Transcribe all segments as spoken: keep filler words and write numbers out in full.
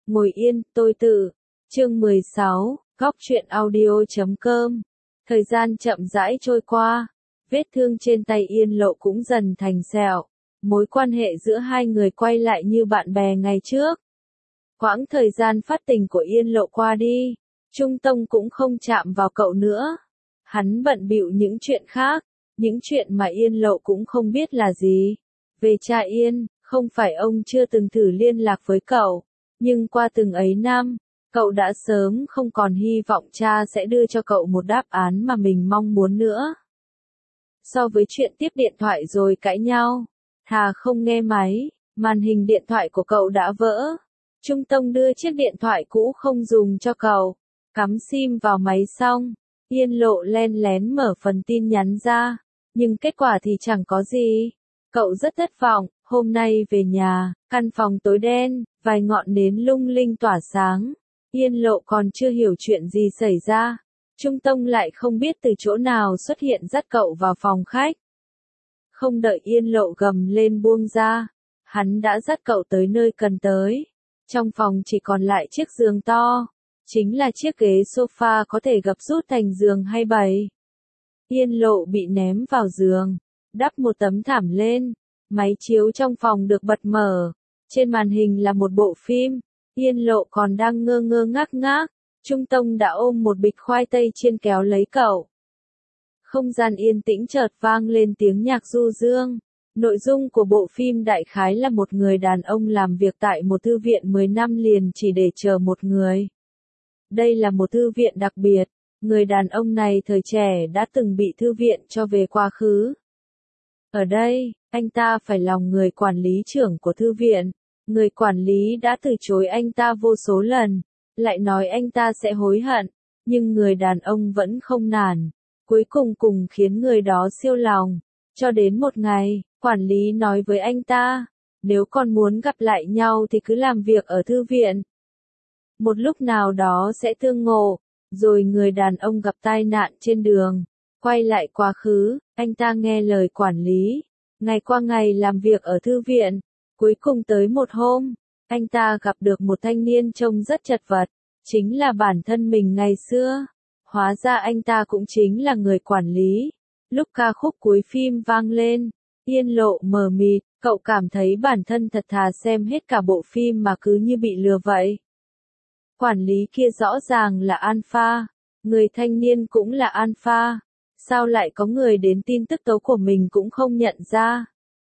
Ngồi yên, tôi tự. Chương mười sáu, góc truyện audio chấm com. Thời gian chậm rãi trôi qua, vết thương trên tay Yên Lộ cũng dần thành sẹo. Mối quan hệ giữa hai người quay lại như bạn bè ngày trước. Quãng thời gian phát tình của Yên Lộ qua đi, Trung Tông cũng không chạm vào cậu nữa. Hắn bận bịu những chuyện khác, những chuyện mà Yên Lộ cũng không biết là gì. Về cha Yên, không phải ông chưa từng thử liên lạc với cậu, nhưng qua từng ấy năm, cậu đã sớm không còn hy vọng cha sẽ đưa cho cậu một đáp án mà mình mong muốn nữa. So với chuyện tiếp điện thoại rồi cãi nhau, thà không nghe máy, màn hình điện thoại của cậu đã vỡ. Trung Tông đưa chiếc điện thoại cũ không dùng cho cậu, cắm sim vào máy xong, Yên Lộ len lén mở phần tin nhắn ra, nhưng kết quả thì chẳng có gì. Cậu rất thất vọng, hôm nay về nhà, căn phòng tối đen, vài ngọn nến lung linh tỏa sáng. Yên Lộ còn chưa hiểu chuyện gì xảy ra, Trung Tông lại không biết từ chỗ nào xuất hiện dắt cậu vào phòng khách. Không đợi Yên Lộ gầm lên buông ra, hắn đã dắt cậu tới nơi cần tới. Trong phòng chỉ còn lại chiếc giường to, chính là chiếc ghế sofa có thể gập rút thành giường hay bày. Yên Lộ bị ném vào giường, đắp một tấm thảm lên, máy chiếu trong phòng được bật mở, trên màn hình là một bộ phim. Yên Lộ còn đang ngơ ngơ ngác ngác, Trung Tông đã ôm một bịch khoai tây chiên kéo lấy cậu. Không gian yên tĩnh chợt vang lên tiếng nhạc du dương. Nội dung của bộ phim đại khái là một người đàn ông làm việc tại một thư viện mười năm liền chỉ để chờ một người. Đây là một thư viện đặc biệt, người đàn ông này thời trẻ đã từng bị thư viện cho về quá khứ. Ở đây, anh ta phải lòng người quản lý trưởng của thư viện. Người quản lý đã từ chối anh ta vô số lần, lại nói anh ta sẽ hối hận, nhưng người đàn ông vẫn không nản, cuối cùng cùng khiến người đó siêu lòng. Cho đến một ngày, quản lý nói với anh ta, nếu con muốn gặp lại nhau thì cứ làm việc ở thư viện. Một lúc nào đó sẽ tương ngộ, rồi người đàn ông gặp tai nạn trên đường, quay lại quá khứ, anh ta nghe lời quản lý, ngày qua ngày làm việc ở thư viện. Cuối cùng tới một hôm, anh ta gặp được một thanh niên trông rất chật vật, chính là bản thân mình ngày xưa. Hóa ra anh ta cũng chính là người quản lý. Lúc ca khúc cuối phim vang lên, Yên Lộ mờ mịt, cậu cảm thấy bản thân thật thà xem hết cả bộ phim mà cứ như bị lừa vậy. Quản lý kia rõ ràng là Alpha, người thanh niên cũng là Alpha, sao lại có người đến tin tức tố của mình cũng không nhận ra.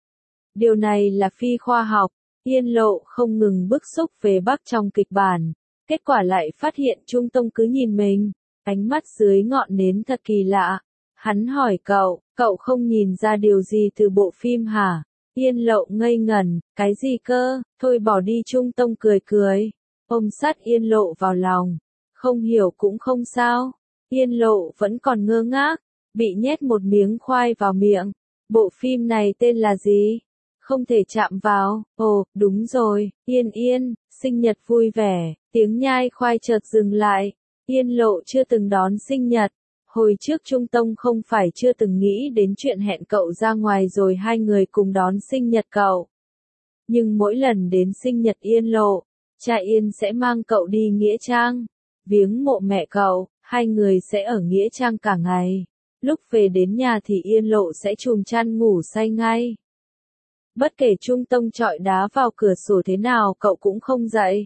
Điều này là phi khoa học, Yên Lộ không ngừng bức xúc về Bắc trong kịch bản, kết quả lại phát hiện Trung Tông cứ nhìn mình, ánh mắt dưới ngọn nến thật kỳ lạ. Hắn hỏi cậu, cậu không nhìn ra điều gì từ bộ phim hả? Yên Lộ ngây ngẩn, cái gì cơ, thôi bỏ đi. Trung Tông cười cười, ôm sát Yên Lộ vào lòng, không hiểu cũng không sao. Yên Lộ vẫn còn ngơ ngác, bị nhét một miếng khoai vào miệng. Bộ phim này tên là gì? Không thể chạm vào. Ồ, đúng rồi, Yên Yên, sinh nhật vui vẻ. Tiếng nhai khoai chợt dừng lại. Yên Lộ chưa từng đón sinh nhật. Hồi trước Trung Tông không phải chưa từng nghĩ đến chuyện hẹn cậu ra ngoài rồi hai người cùng đón sinh nhật cậu. Nhưng mỗi lần đến sinh nhật Yên Lộ, cha Yên sẽ mang cậu đi Nghĩa Trang, viếng mộ mẹ cậu, hai người sẽ ở Nghĩa Trang cả ngày. Lúc về đến nhà thì Yên Lộ sẽ chùm chăn ngủ say ngay. Bất kể Trung Tông chọi đá vào cửa sổ thế nào cậu cũng không dậy.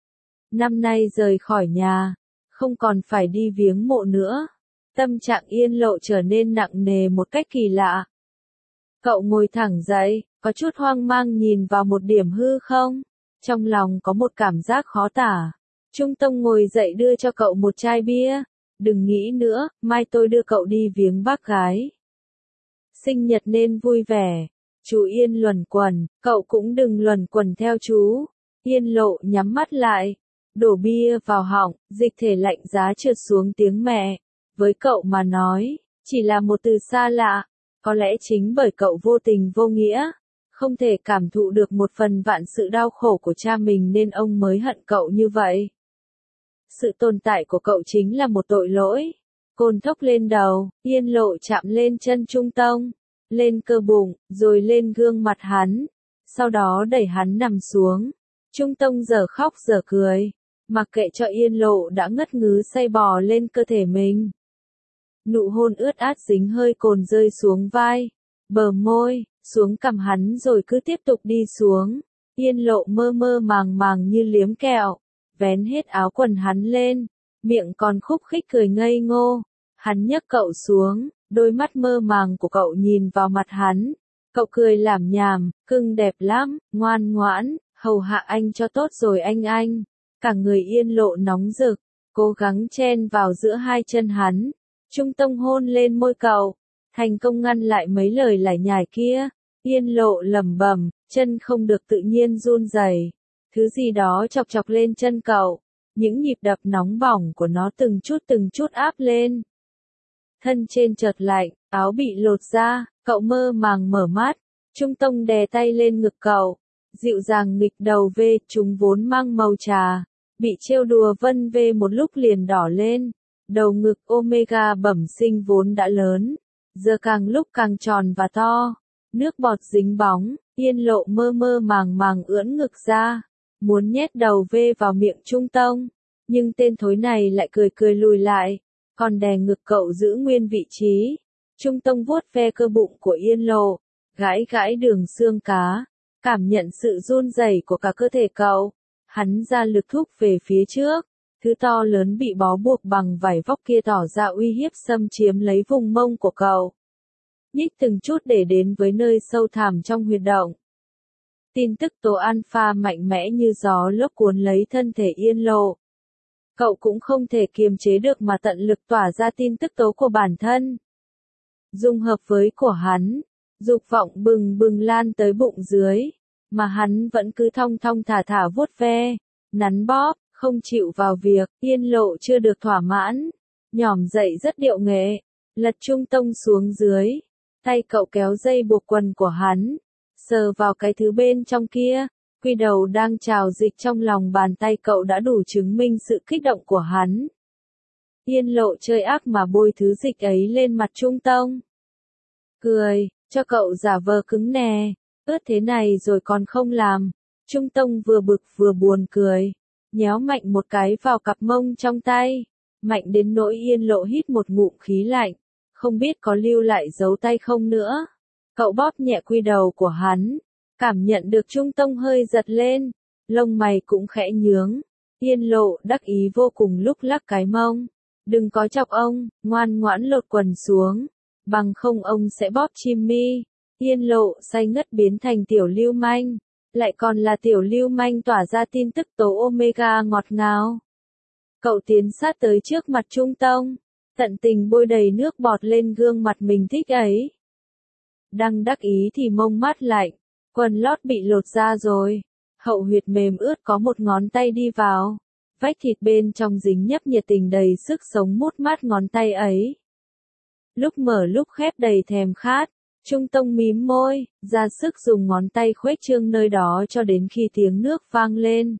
Năm nay rời khỏi nhà, không còn phải đi viếng mộ nữa. Tâm trạng Yên Lộ trở nên nặng nề một cách kỳ lạ. Cậu ngồi thẳng dậy, có chút hoang mang nhìn vào một điểm hư không? Trong lòng có một cảm giác khó tả. Trung Tông ngồi dậy đưa cho cậu một chai bia. Đừng nghĩ nữa, mai tôi đưa cậu đi viếng bác gái. Sinh nhật nên vui vẻ. Chú Yên luẩn quẩn, cậu cũng đừng luẩn quẩn theo chú. Yên Lộ nhắm mắt lại, đổ bia vào họng, dịch thể lạnh giá trượt xuống tiếng mẹ. Với cậu mà nói, chỉ là một từ xa lạ, có lẽ chính bởi cậu vô tình vô nghĩa, không thể cảm thụ được một phần vạn sự đau khổ của cha mình nên ông mới hận cậu như vậy. Sự tồn tại của cậu chính là một tội lỗi. Côn thốc lên đầu, Yên Lộ chạm lên chân Trung Tông, lên cơ bụng, rồi lên gương mặt hắn, sau đó đẩy hắn nằm xuống. Trung Tông giờ khóc giờ cười, mặc kệ cho Yên Lộ đã ngất ngứ say bò lên cơ thể mình. Nụ hôn ướt át dính hơi cồn rơi xuống vai, bờ môi, xuống cằm hắn rồi cứ tiếp tục đi xuống. Yên Lộ mơ mơ màng màng như liếm kẹo, vén hết áo quần hắn lên, miệng còn khúc khích cười ngây ngô. Hắn nhấc cậu xuống, đôi mắt mơ màng của cậu nhìn vào mặt hắn. Cậu cười lảm nhảm, cưng đẹp lắm, ngoan ngoãn, hầu hạ anh cho tốt rồi anh anh. Cả người Yên Lộ nóng rực, cố gắng chen vào giữa hai chân hắn. Trung Tông hôn lên môi cậu, thành công ngăn lại mấy lời lải nhải kia. Yên Lộ lẩm bẩm, chân không được tự nhiên run rẩy. Thứ gì đó chọc chọc lên chân cậu, những nhịp đập nóng bỏng của nó từng chút từng chút áp lên. Thân trên chợt lạnh, áo bị lột ra, cậu mơ màng mở mắt. Trung Tông đè tay lên ngực cậu, dịu dàng nghịch đầu về, chúng vốn mang màu trà, bị trêu đùa vân về một lúc liền đỏ lên. Đầu ngực Omega bẩm sinh vốn đã lớn, giờ càng lúc càng tròn và to. Nước bọt dính bóng, Yên Lộ mơ mơ màng màng ưỡn ngực ra, muốn nhét đầu về vào miệng Trung Tông, nhưng tên thối này lại cười cười lùi lại, còn đè ngực cậu giữ nguyên vị trí. Trung Tông vuốt ve cơ bụng của Yên Lộ, gãi gãi đường xương cá, cảm nhận sự run rẩy của cả cơ thể cậu. Hắn ra lực thúc về phía trước, thứ to lớn bị bó buộc bằng vải vóc kia tỏ ra uy hiếp xâm chiếm lấy vùng mông của cậu. Nhích từng chút để đến với nơi sâu thẳm trong huyệt động. Tin tức tố alpha mạnh mẽ như gió lốc cuốn lấy thân thể Yên Lộ. Cậu cũng không thể kiềm chế được mà tận lực tỏa ra tin tức tố của bản thân. Dung hợp với của hắn, dục vọng bừng bừng lan tới bụng dưới, mà hắn vẫn cứ thong thong thả thả vuốt ve, nắn bóp, không chịu vào việc. Yên Lộ chưa được thỏa mãn, nhỏm dậy rất điệu nghệ, lật Trung Tông xuống dưới, tay cậu kéo dây buộc quần của hắn, sờ vào cái thứ bên trong kia. Quy đầu đang trào dịch trong lòng bàn tay cậu đã đủ chứng minh sự kích động của hắn. Yên Lộ chơi ác mà bôi thứ dịch ấy lên mặt Trung Tông. Cười, cho cậu giả vờ cứng nè, ướt thế này rồi còn không làm. Trung Tông vừa bực vừa buồn cười, nhéo mạnh một cái vào cặp mông trong tay, mạnh đến nỗi Yên Lộ hít một ngụm khí lạnh, không biết có lưu lại dấu tay không nữa. Cậu bóp nhẹ quy đầu của hắn, cảm nhận được Trung Tông hơi giật lên, lông mày cũng khẽ nhướng. Yên Lộ đắc ý vô cùng lúc lắc cái mông. Đừng có chọc ông, ngoan ngoãn lột quần xuống, bằng không ông sẽ bóp chim mi. Yên Lộ say ngất biến thành tiểu lưu manh, lại còn là tiểu lưu manh tỏa ra tin tức tố Omega ngọt ngào. Cậu tiến sát tới trước mặt Trung Tông, tận tình bôi đầy nước bọt lên gương mặt mình thích ấy. Đang đắc ý thì mông mát lạnh, quần lót bị lột ra rồi, hậu huyệt mềm ướt có một ngón tay đi vào, vách thịt bên trong dính nhấp nhiệt tình đầy sức sống mút mát ngón tay ấy. Lúc mở lúc khép đầy thèm khát, Trung Tông mím môi, ra sức dùng ngón tay khuếch trương nơi đó cho đến khi tiếng nước vang lên.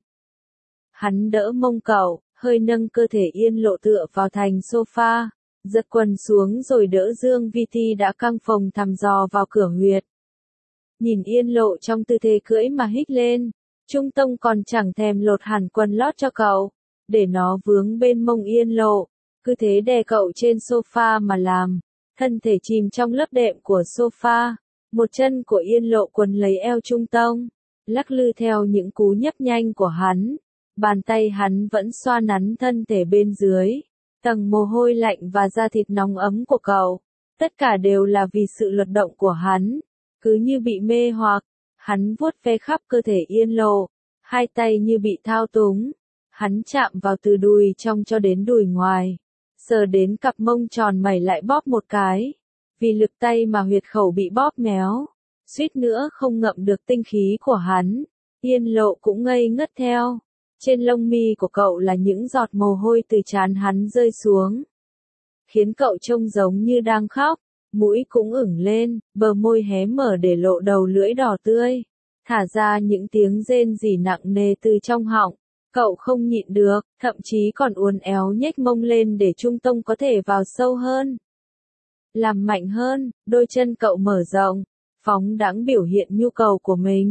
Hắn đỡ mông cậu, hơi nâng cơ thể Yên Lộ tựa vào thành sofa, giật quần xuống rồi đỡ Dương Vi Ti đã căng phồng thăm dò vào cửa huyệt. Nhìn Yên Lộ trong tư thế cưỡi mà hít lên, Trung Tông còn chẳng thèm lột hẳn quần lót cho cậu, để nó vướng bên mông Yên Lộ, cứ thế đè cậu trên sofa mà làm, thân thể chìm trong lớp đệm của sofa, một chân của Yên Lộ quấn lấy eo Trung Tông, lắc lư theo những cú nhấp nhanh của hắn, bàn tay hắn vẫn xoa nắn thân thể bên dưới, tầng mồ hôi lạnh và da thịt nóng ấm của cậu, tất cả đều là vì sự luật động của hắn. Cứ như bị mê hoặc, hắn vuốt ve khắp cơ thể Yên Lộ, hai tay như bị thao túng, hắn chạm vào từ đùi trong cho đến đùi ngoài, sờ đến cặp mông tròn mẩy lại bóp một cái, vì lực tay mà huyệt khẩu bị bóp méo, suýt nữa không ngậm được tinh khí của hắn. Yên Lộ cũng ngây ngất theo, trên lông mi của cậu là những giọt mồ hôi từ trán hắn rơi xuống, khiến cậu trông giống như đang khóc. Mũi cũng ửng lên, bờ môi hé mở để lộ đầu lưỡi đỏ tươi, thả ra những tiếng rên rỉ nặng nề từ trong họng. Cậu không nhịn được, thậm chí còn uốn éo nhếch mông lên để Trung Tông có thể vào sâu hơn, làm mạnh hơn. Đôi chân cậu mở rộng, phóng đãng biểu hiện nhu cầu của mình,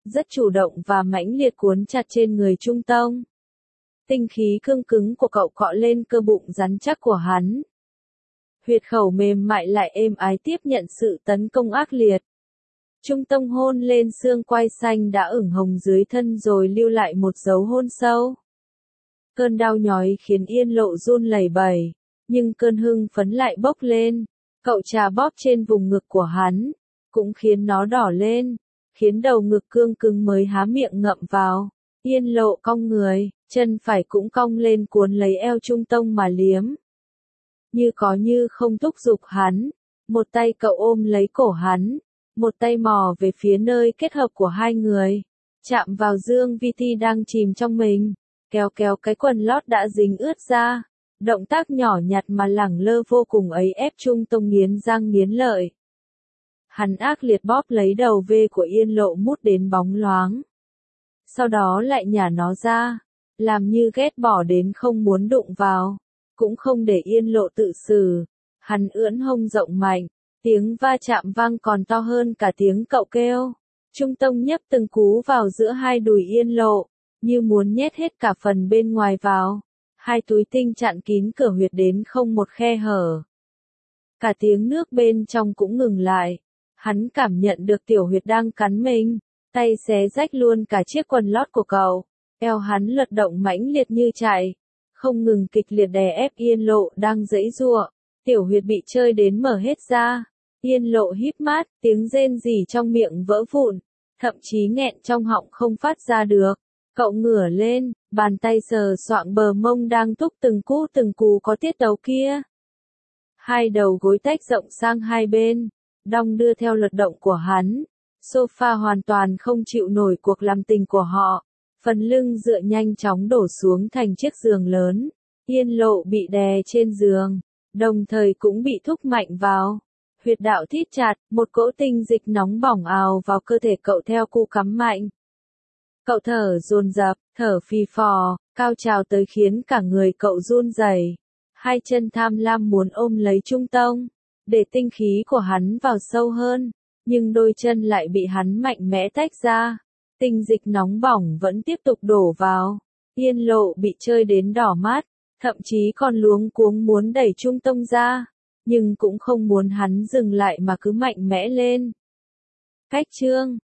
rất chủ động và mãnh liệt cuốn chặt trên người Trung Tông. Tinh khí cương cứng của cậu cọ lên cơ bụng rắn chắc của hắn. Huyệt khẩu mềm mại lại êm ái tiếp nhận sự tấn công ác liệt. Trung Tông hôn lên xương quai xanh đã ửng hồng dưới thân rồi lưu lại một dấu hôn sâu. Cơn đau nhói khiến Yên Lộ run lẩy bẩy, nhưng cơn hưng phấn lại bốc lên. Cậu trà bóp trên vùng ngực của hắn, cũng khiến nó đỏ lên, khiến đầu ngực cương cứng mới há miệng ngậm vào. Yên Lộ cong người, chân phải cũng cong lên cuốn lấy eo Trung Tông mà liếm. Như có như không thúc giục hắn, một tay cậu ôm lấy cổ hắn, một tay mò về phía nơi kết hợp của hai người, chạm vào Dương Vi Ti đang chìm trong mình, kéo kéo cái quần lót đã dính ướt ra. Động tác nhỏ nhặt mà lẳng lơ vô cùng ấy ép Trung Tông nghiến răng nghiến lợi. Hắn ác liệt bóp lấy đầu vê của Yên Lộ mút đến bóng loáng. Sau đó lại nhả nó ra, làm như ghét bỏ đến không muốn đụng vào, cũng không để Yên Lộ tự xử. Hắn ưỡn hông rộng mạnh, tiếng va chạm vang còn to hơn cả tiếng cậu kêu. Trung Tông nhấp từng cú vào giữa hai đùi Yên Lộ, như muốn nhét hết cả phần bên ngoài vào. Hai túi tinh chặn kín cửa huyệt đến không một khe hở. Cả tiếng nước bên trong cũng ngừng lại. Hắn cảm nhận được tiểu huyệt đang cắn mình, tay xé rách luôn cả chiếc quần lót của cậu. Eo hắn lật động mãnh liệt như chạy, không ngừng kịch liệt đè ép Yên Lộ đang giãy giụa. Tiểu huyệt bị chơi đến mở hết ra. Yên Lộ híp mắt, tiếng rên rỉ trong miệng vỡ vụn, thậm chí nghẹn trong họng không phát ra được. Cậu ngửa lên, bàn tay sờ soạng bờ mông đang thúc từng cú từng cú có tiết tấu kia. Hai đầu gối tách rộng sang hai bên, đong đưa theo luật động của hắn. Sofa hoàn toàn không chịu nổi cuộc làm tình của họ. Phần lưng dựa nhanh chóng đổ xuống thành chiếc giường lớn. Yên Lộ bị đè trên giường, đồng thời cũng bị thúc mạnh vào. Huyệt đạo thít chặt, một cỗ tinh dịch nóng bỏng ào vào cơ thể cậu theo cú cắm mạnh. Cậu thở dồn dập, thở phì phò, cao trào tới khiến cả người cậu run rẩy. Hai chân tham lam muốn ôm lấy Trung Tông, để tinh khí của hắn vào sâu hơn, nhưng đôi chân lại bị hắn mạnh mẽ tách ra. Tinh dịch nóng bỏng vẫn tiếp tục đổ vào. Yên Lộ bị chơi đến đỏ mắt, thậm chí còn luống cuống muốn đẩy Trung Tông ra, nhưng cũng không muốn hắn dừng lại mà cứ mạnh mẽ lên. Cách chương